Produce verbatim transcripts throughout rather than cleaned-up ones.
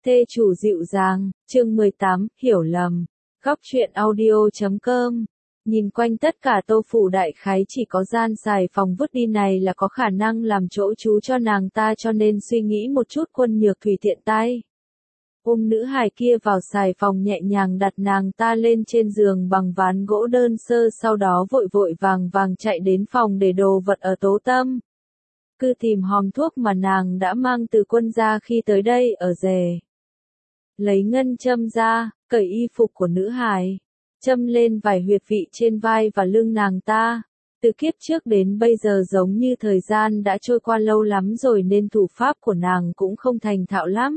Thê chủ dịu dàng, chương mười tám, hiểu lầm. Góc truyện audio chấm com. Nhìn quanh tất cả Tô phủ đại khái chỉ có gian xài phòng vứt đi này là có khả năng làm chỗ trú cho nàng ta, cho nên suy nghĩ một chút Quân Nhược Thủy tiện tay ôm nữ hài kia vào xài phòng, nhẹ nhàng đặt nàng ta lên trên giường bằng ván gỗ đơn sơ, sau đó vội vội vàng vàng chạy đến phòng để đồ vật ở Tố Tâm. Cứ tìm hòm thuốc mà nàng đã mang từ quân ra khi tới đây ở rể. Lấy ngân châm ra, cởi y phục của nữ hài, châm lên vài huyệt vị trên vai và lưng nàng ta. Từ kiếp trước đến bây giờ giống như thời gian đã trôi qua lâu lắm rồi nên thủ pháp của nàng cũng không thành thạo lắm.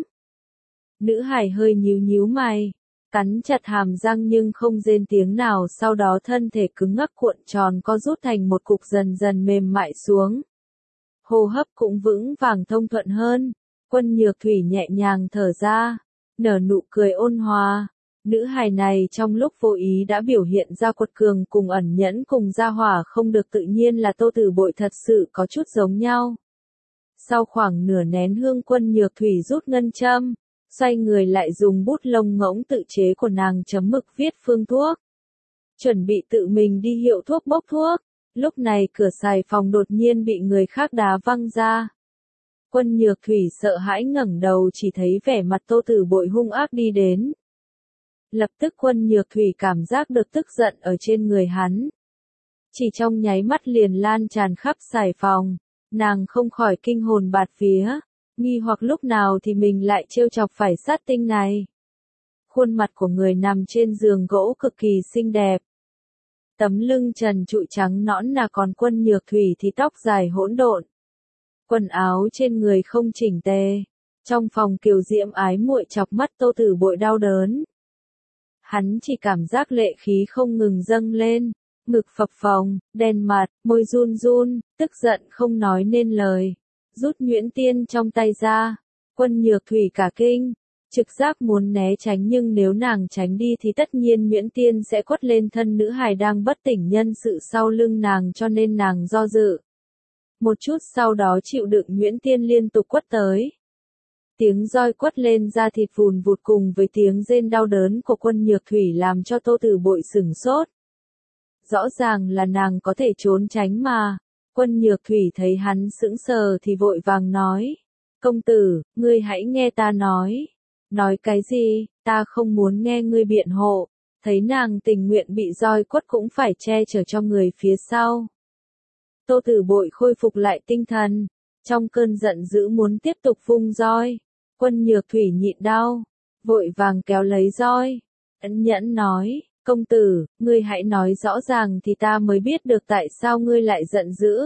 Nữ hài hơi nhíu nhíu mày, cắn chặt hàm răng nhưng không rên tiếng nào, sau đó thân thể cứng ngắc cuộn tròn co rút thành một cục, dần dần mềm mại xuống. Hô hấp cũng vững vàng thông thuận hơn. Quân Nhược Thủy nhẹ nhàng thở ra, nở nụ cười ôn hòa. Nữ hài này trong lúc vô ý đã biểu hiện ra quật cường cùng ẩn nhẫn cùng gia hỏa không được tự nhiên, là Tô Tử Bội thật sự có chút giống nhau. Sau khoảng nửa nén hương, Quân Nhược Thủy rút ngân châm, xoay người lại dùng bút lông ngỗng tự chế của nàng chấm mực viết phương thuốc. Chuẩn bị tự mình đi hiệu thuốc bốc thuốc. Lúc này cửa xài phòng đột nhiên bị người khác đá văng ra. Quân Nhược Thủy sợ hãi ngẩng đầu, chỉ thấy vẻ mặt Tô Tử Bội hung ác đi đến. Lập tức Quân Nhược Thủy cảm giác được tức giận ở trên người hắn. Chỉ trong nháy mắt liền lan tràn khắp xài phòng, nàng không khỏi kinh hồn bạt vía, nghi hoặc lúc nào thì mình lại trêu chọc phải sát tinh này. Khuôn mặt của người nằm trên giường gỗ cực kỳ xinh đẹp. Tấm lưng trần trụi trắng nõn nà, còn Quân Nhược Thủy thì tóc dài hỗn độn. Quần áo trên người không chỉnh tề. Trong phòng kiều diễm ái muội chọc mắt Tô Tử Bội đau đớn. Hắn chỉ cảm giác lệ khí không ngừng dâng lên, ngực phập phồng, đen mặt, môi run run, tức giận không nói nên lời. Rút nhuyễn tiên trong tay ra, Quân Nhược Thủy cả kinh. Trực giác muốn né tránh, nhưng nếu nàng tránh đi thì tất nhiên nhuyễn tiên sẽ quất lên thân nữ hài đang bất tỉnh nhân sự sau lưng nàng, cho nên nàng do dự. Một chút sau đó chịu đựng nhuyễn tiên liên tục quất tới. Tiếng roi quất lên da thịt vùn vụt cùng với tiếng rên đau đớn của Quân Nhược Thủy làm cho Tô Tử Bội sửng sốt. Rõ ràng là nàng có thể trốn tránh mà. Quân Nhược Thủy thấy hắn sững sờ thì vội vàng nói. Công tử, ngươi hãy nghe ta nói. Nói cái gì, ta không muốn nghe ngươi biện hộ. Thấy nàng tình nguyện bị roi quất cũng phải che chở cho người phía sau. Tô Tử Bội khôi phục lại tinh thần, trong cơn giận dữ muốn tiếp tục vung roi. Quân Nhược Thủy nhịn đau, vội vàng kéo lấy roi. Ẩn nhẫn nói, công tử, ngươi hãy nói rõ ràng thì ta mới biết được tại sao ngươi lại giận dữ.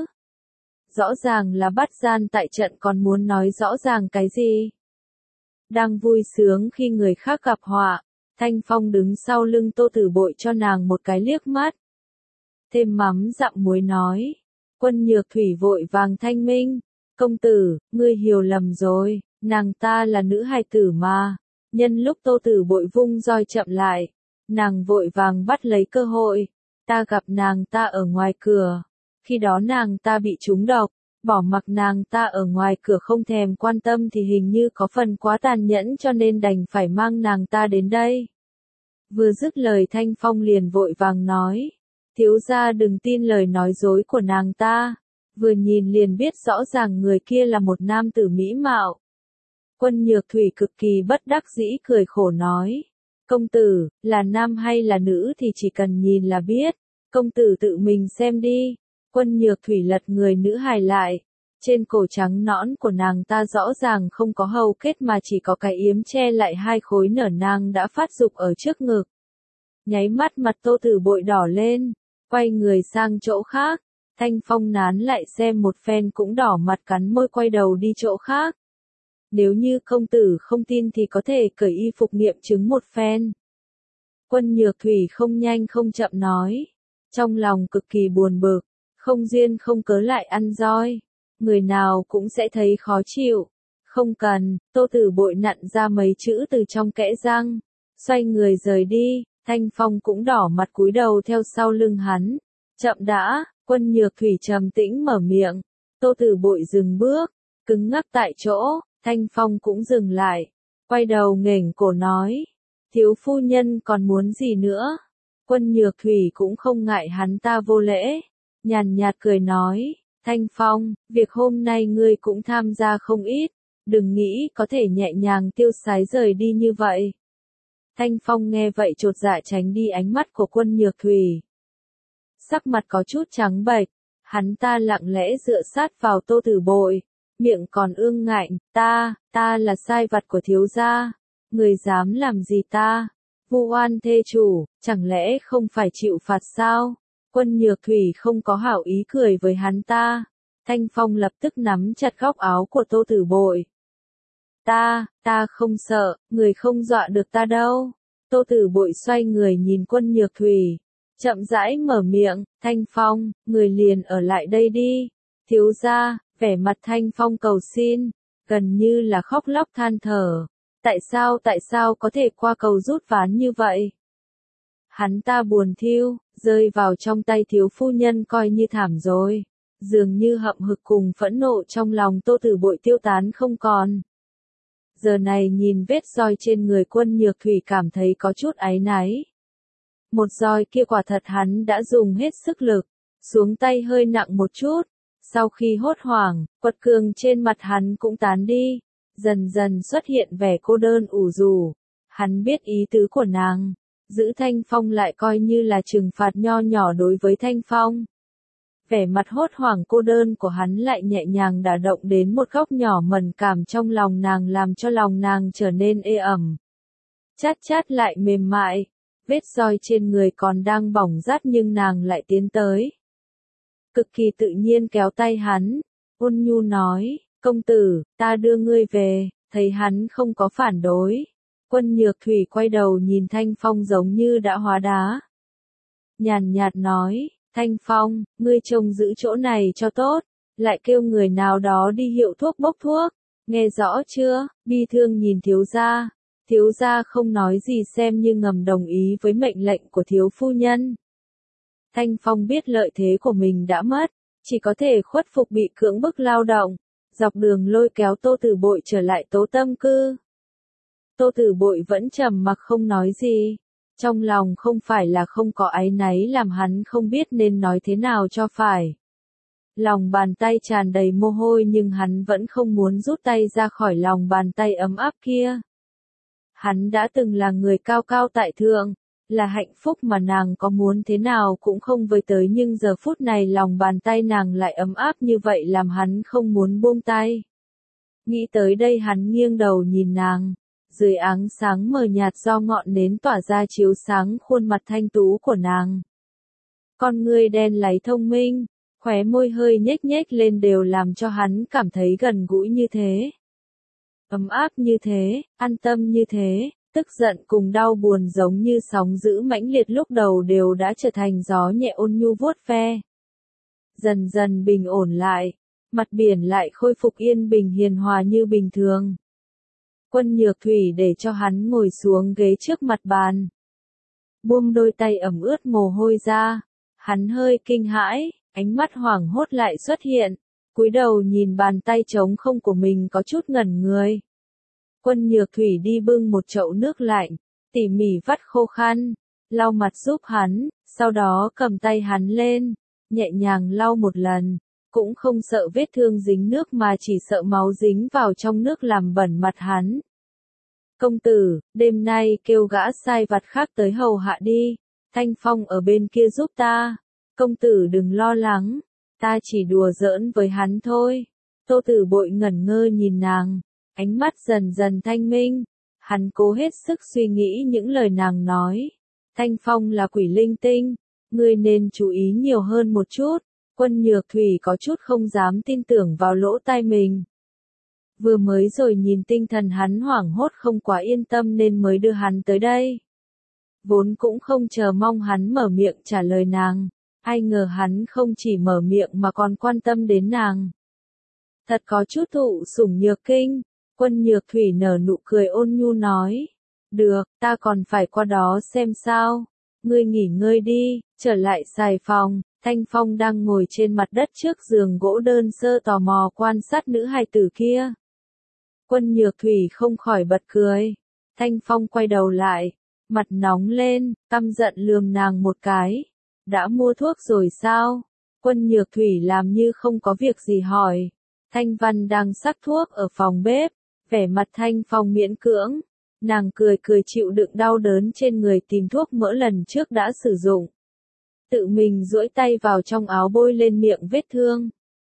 Rõ ràng là bắt gian tại trận, còn muốn nói rõ ràng cái gì? Đang vui sướng khi người khác gặp họa, Thanh Phong đứng sau lưng Tô Tử Bội cho nàng một cái liếc mắt. Thêm mắm dặm muối nói. Quân Nhược Thủy vội vàng thanh minh. Công tử, ngươi hiểu lầm rồi, nàng ta là nữ hài tử mà. Nhân lúc Tô Tử Bội vung roi chậm lại, nàng vội vàng bắt lấy cơ hội. Ta gặp nàng ta ở ngoài cửa. Khi đó nàng ta bị trúng độc. Bỏ mặc nàng ta ở ngoài cửa không thèm quan tâm thì hình như có phần quá tàn nhẫn, cho nên đành phải mang nàng ta đến đây. Vừa dứt lời Thanh Phong liền vội vàng nói. Thiếu gia đừng tin lời nói dối của nàng ta. Vừa nhìn liền biết rõ ràng người kia là một nam tử mỹ mạo. Quân Nhược Thủy cực kỳ bất đắc dĩ cười khổ nói. Công tử, là nam hay là nữ thì chỉ cần nhìn là biết. Công tử tự mình xem đi. Quân Nhược Thủy lật người nữ hài lại. Trên cổ trắng nõn của nàng ta rõ ràng không có hầu kết mà chỉ có cái yếm che lại hai khối nở nang đã phát dục ở trước ngực. Nháy mắt mặt Tô Tử Bội đỏ lên, quay người sang chỗ khác. Thanh Phong nán lại xem một phen cũng đỏ mặt cắn môi quay đầu đi chỗ khác. Nếu như công tử không tin thì có thể cởi y phục nghiệm chứng một phen. Quân Nhược Thủy không nhanh không chậm nói. Trong lòng cực kỳ buồn bực. Không duyên không cớ lại ăn roi. Người nào cũng sẽ thấy khó chịu. Không cần, Tô Tử Bội nặn ra mấy chữ từ trong kẽ răng. Xoay người rời đi, Thanh Phong cũng đỏ mặt cúi đầu theo sau lưng hắn. Chậm đã, Quân Nhược Thủy trầm tĩnh mở miệng. Tô Tử Bội dừng bước, cứng ngắc tại chỗ, Thanh Phong cũng dừng lại. quay đầu nghển cổ nói, thiếu phu nhân còn muốn gì nữa? Quân Nhược Thủy cũng không ngại hắn ta vô lễ, nhàn nhạt cười nói, Thanh Phong, việc hôm nay ngươi cũng tham gia không ít, đừng nghĩ có thể nhẹ nhàng tiêu sái rời đi như vậy. Thanh Phong nghe vậy chột dạ tránh đi ánh mắt của Quân Nhược Thủy. Sắc mặt có chút trắng bệch, hắn ta lặng lẽ dựa sát vào Tô Tử Bội, miệng còn ương ngạnh, ta, ta là sai vặt của thiếu gia, người dám làm gì ta? Vu oan thê chủ, chẳng lẽ không phải chịu phạt sao? Quân Nhược Thủy không có hảo ý cười với hắn ta. Thanh Phong lập tức nắm chặt góc áo của Tô Tử Bội. Ta, ta không sợ, người không dọa được ta đâu. Tô Tử Bội xoay người nhìn Quân Nhược Thủy, chậm rãi mở miệng, Thanh Phong, người liền ở lại đây đi. Thiếu gia, vẻ mặt Thanh Phong cầu xin, gần như là khóc lóc than thở. Tại sao tại sao có thể qua cầu rút ván như vậy? Hắn ta buồn thiêu, rơi vào trong tay thiếu phu nhân coi như thảm rồi. Dường như hậm hực cùng phẫn nộ trong lòng Tô Tử Bội tiêu tán không còn. Giờ này nhìn vết roi trên người Quân Nhược Thủy cảm thấy có chút áy náy. Một roi kia quả thật hắn đã dùng hết sức lực, xuống tay hơi nặng một chút. Sau khi hốt hoảng, quật cường trên mặt hắn cũng tán đi. Dần dần xuất hiện vẻ cô đơn ủ rũ. Hắn biết ý tứ của nàng, giữ Thanh Phong lại coi như là trừng phạt nho nhỏ đối với Thanh Phong. Vẻ mặt hốt hoảng cô đơn của hắn lại nhẹ nhàng đả động đến một góc nhỏ mẫn cảm trong lòng nàng, làm cho lòng nàng trở nên ê ẩm. Chát chát lại mềm mại, vết roi trên người còn đang bỏng rát nhưng nàng lại tiến tới. Cực kỳ tự nhiên kéo tay hắn, ôn nhu nói, công tử, ta đưa ngươi về, thấy hắn không có phản đối. Quân Nhược Thủy quay đầu nhìn Thanh Phong giống như đã hóa đá. Nhàn nhạt nói, Thanh Phong, ngươi trông giữ chỗ này cho tốt, lại kêu người nào đó đi hiệu thuốc bốc thuốc, nghe rõ chưa? Bi thương nhìn thiếu gia, thiếu gia không nói gì xem như ngầm đồng ý với mệnh lệnh của thiếu phu nhân. Thanh Phong biết lợi thế của mình đã mất, chỉ có thể khuất phục bị cưỡng bức lao động, dọc đường lôi kéo Tô Tử Bội trở lại Tố Tâm Cư. Tô Tử Bội vẫn trầm mặc không nói gì, trong lòng không phải là không có áy náy làm hắn không biết nên nói thế nào cho phải. Lòng bàn tay tràn đầy mồ hôi nhưng hắn vẫn không muốn rút tay ra khỏi lòng bàn tay ấm áp kia. Hắn đã từng là người cao cao tại thượng, là hạnh phúc mà nàng có muốn thế nào cũng không với tới, nhưng giờ phút này lòng bàn tay nàng lại ấm áp như vậy làm hắn không muốn buông tay. Nghĩ tới đây hắn nghiêng đầu nhìn nàng, dưới áng sáng mờ nhạt do ngọn nến tỏa ra chiếu sáng khuôn mặt thanh tú của nàng. Con ngươi đen láy thông minh, khóe môi hơi nhếch nhếch lên đều làm cho hắn cảm thấy gần gũi như thế. Ấm áp như thế, an tâm như thế. Tức giận cùng đau buồn giống như sóng dữ mãnh liệt lúc đầu đều đã trở thành gió nhẹ ôn nhu vuốt ve. Dần dần bình ổn lại, mặt biển lại khôi phục yên bình hiền hòa như bình thường. Quân Nhược Thủy để cho hắn ngồi xuống ghế trước mặt bàn. Buông đôi tay ẩm ướt mồ hôi ra, hắn hơi kinh hãi, ánh mắt hoảng hốt lại xuất hiện, cúi đầu nhìn bàn tay trống không của mình có chút ngẩn người. Quân Nhược Thủy đi bưng một chậu nước lạnh, tỉ mỉ vắt khô khăn, lau mặt giúp hắn, sau đó cầm tay hắn lên, nhẹ nhàng lau một lần, cũng không sợ vết thương dính nước mà chỉ sợ máu dính vào trong nước làm bẩn mặt hắn. Công tử, đêm nay kêu gã sai vặt khác tới hầu hạ đi, Thanh Phong ở bên kia giúp ta, công tử đừng lo lắng, ta chỉ đùa giỡn với hắn thôi. Tô Tử Bội ngẩn ngơ nhìn nàng. Ánh mắt dần dần thanh minh, hắn cố hết sức suy nghĩ những lời nàng nói. Thanh Phong là quỷ linh tinh, ngươi nên chú ý nhiều hơn một chút. Quân Nhược Thủy có chút không dám tin tưởng vào lỗ tai mình. Vừa mới rồi nhìn tinh thần hắn hoảng hốt không quá yên tâm nên mới đưa hắn tới đây. Vốn cũng không chờ mong hắn mở miệng trả lời nàng, ai ngờ hắn không chỉ mở miệng mà còn quan tâm đến nàng. Thật có chút thụ sủng nhược kinh. Quân Nhược Thủy nở nụ cười ôn nhu nói, được, ta còn phải qua đó xem sao, ngươi nghỉ ngơi đi. Trở lại xài phòng, Thanh Phong đang ngồi trên mặt đất trước giường gỗ đơn sơ tò mò quan sát nữ hài tử kia. Quân Nhược Thủy không khỏi bật cười. Thanh Phong quay đầu lại, mặt nóng lên, căm giận lườm nàng một cái. Đã mua thuốc rồi sao? Quân Nhược Thủy làm như không có việc gì hỏi. Thanh Văn đang sắc thuốc ở phòng bếp, vẻ mặt Thanh Phong miễn cưỡng. Nàng cười cười chịu đựng đau đớn trên người tìm thuốc mỡ lần trước đã sử dụng. Tự mình duỗi tay vào trong áo bôi lên miệng vết thương.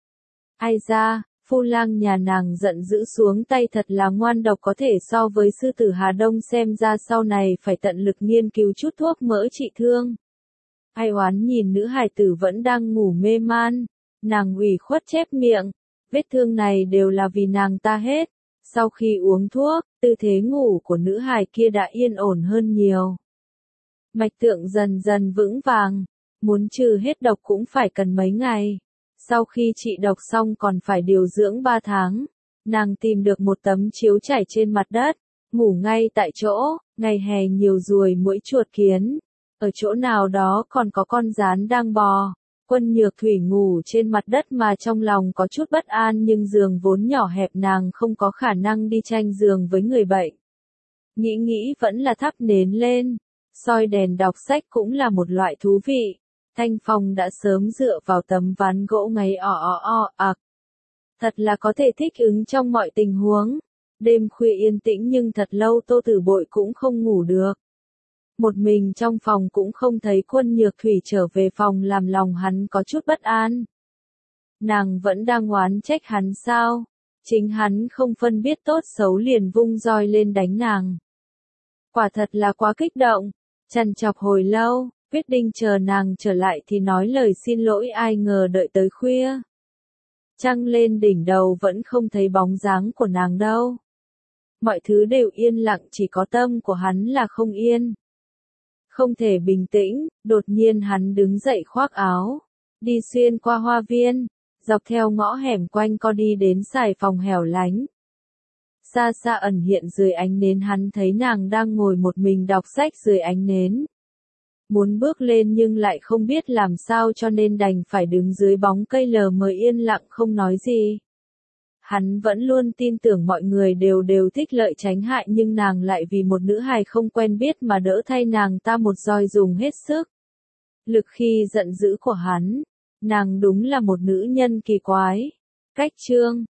Ai ra, phu lang nhà nàng giận dữ xuống tay thật là ngoan độc, có thể so với sư tử Hà Đông, xem ra sau này phải tận lực nghiên cứu chút thuốc mỡ trị thương. Ai oán nhìn nữ hài tử vẫn đang ngủ mê man, nàng ủy khuất chép miệng, vết thương này đều là vì nàng ta hết. Sau khi uống thuốc, tư thế ngủ của nữ hài kia đã yên ổn hơn nhiều. Mạch tượng dần dần vững vàng, muốn trừ hết độc cũng phải cần mấy ngày. Sau khi trị độc xong còn phải điều dưỡng ba tháng. Nàng tìm được một tấm chiếu trải trên mặt đất, ngủ ngay tại chỗ. Ngày hè nhiều ruồi muỗi chuột kiến, ở chỗ nào đó còn có con gián đang bò. Quân Nhược Thủy ngủ trên mặt đất mà trong lòng có chút bất an, nhưng giường vốn nhỏ hẹp nàng không có khả năng đi tranh giường với người bệnh. Nghĩ nghĩ vẫn là thắp nến lên, soi đèn đọc sách cũng là một loại thú vị. Thanh Phong đã sớm dựa vào tấm ván gỗ ngáy o o o ạc. Thật là có thể thích ứng trong mọi tình huống. Đêm khuya yên tĩnh nhưng thật lâu Tô Tử Bội cũng không ngủ được. Một mình trong phòng cũng không thấy Quân Nhược Thủy trở về phòng, làm lòng hắn có chút bất an. Nàng vẫn đang oán trách hắn sao? Chính hắn không phân biết tốt xấu liền vung roi lên đánh nàng. Quả thật là quá kích động, trằn trọc hồi lâu, quyết định chờ nàng trở lại thì nói lời xin lỗi, ai ngờ đợi tới khuya. Trăng lên đỉnh đầu vẫn không thấy bóng dáng của nàng đâu. Mọi thứ đều yên lặng, chỉ có tâm của hắn là không yên. Không thể bình tĩnh, đột nhiên hắn đứng dậy khoác áo, đi xuyên qua hoa viên, dọc theo ngõ hẻm quanh co đi đến xài phòng hẻo lánh. Xa xa ẩn hiện dưới ánh nến hắn thấy nàng đang ngồi một mình đọc sách dưới ánh nến. Muốn bước lên nhưng lại không biết làm sao cho nên đành phải đứng dưới bóng cây lờ mờ yên lặng không nói gì. Hắn vẫn luôn tin tưởng mọi người đều đều thích lợi tránh hại, nhưng nàng lại vì một nữ hài không quen biết mà đỡ thay nàng ta một roi dùng hết sức. Lực khi giận dữ của hắn, nàng đúng là một nữ nhân kỳ quái. Cách chương